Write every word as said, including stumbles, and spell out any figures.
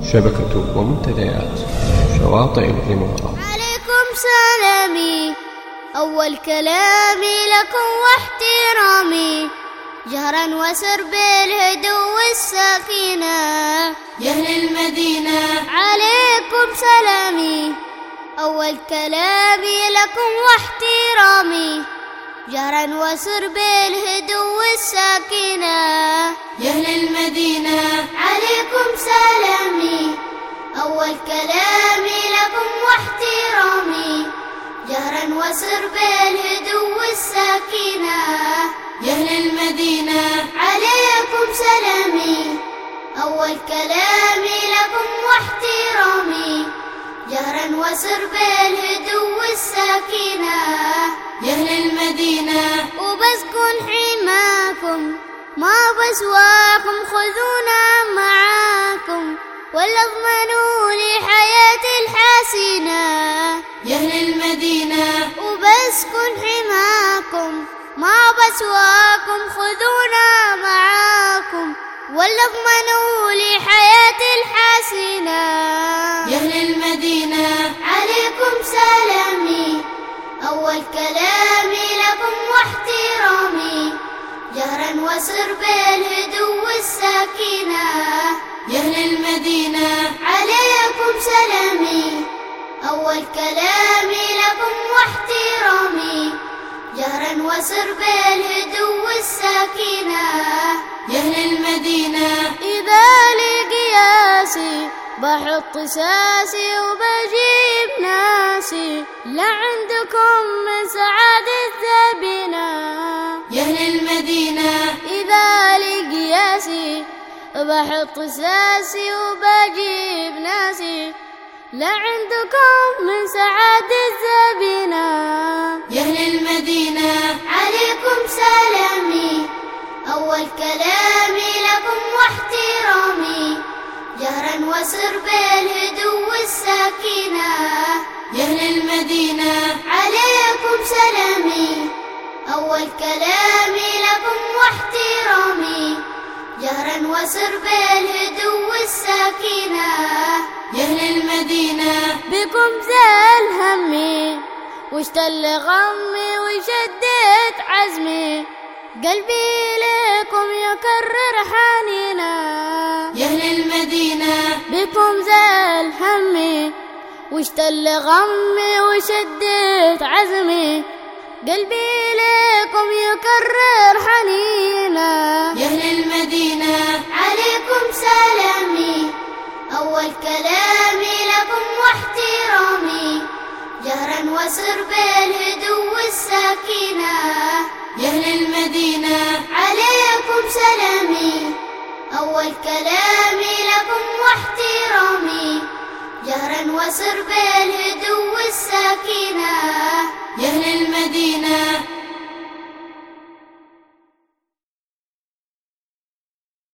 شبكة ومنتديات شواطئ الإمارات. عليكم سلامي، أول كلامي لكم واحترامي، جهرا وسر بالهدوء والسكينة يا أهل المدينة. عليكم سلامي، أول كلامي لكم واحترامي، جهرا وسر بالهدوء والسكينة يا أهل المدينة. عليكم سلامي، أول كلامي لكم واحترامي، جهرا وسر بالهدوء والسكينة يا أهل المدينة. عليكم سلامي، أول كلامي لكم واحترامي، جهرا وسر بالهدوء والسكينة يا أهل المدينة. وبسكن حماكم ما بسواكم، خذونا معاكم ولا اضمنوا لي حياتي الحسينة يا أهل المدينة. وبسكن حماكم ما بسواكم، خذونا معاكم ولا اضمنوا لي حياتي الحسينة يا أهل المدينة. عليكم سلامي، أول كلامي لكم واحترامي، جهرا وسر بالهدوء والسكينة يا أهل المدينة. عليكم سلامي، أول كلامي لكم واحترامي، جهرا وسر بالهدوء والسكينة يا أهل المدينة. إذا لي قياسي بحط ساسي وبجيب ناسي، لا عندكم من سعادة ذبينا يا أهل المدينة. إذا لي قياسي بحط ساسي وبجيب ناسي، لا عندكم من سعادة ذبينا يا أهل المدينة. عليكم سلامي، أول كلامي لكم واحترامي، جهرا وسر بالهدوء والسكينة يا أهل المدينة. عليكم سلامي، أول كلامي لكم واحترامي، جهرا وسر بالهدوء والسكينة يا أهل المدينة. بكم زال همي واشتل غمي وشدت عزمي، قلبي لكم يكرر حنينا يا أهل المدينة. بكم زال همي واشتل غمي وشدت عزمي، قلبي لكم يكرر حنينا يا أهل المدينة. عليكم سلامي، أول كلامي لكم واحترامي، جهرا وسر بالهدوء والسكينة يا أهل المدينة. عليكم سلامي، أول كلامي لكم واحترامي، جهرا وسر بالهدوء والسكينة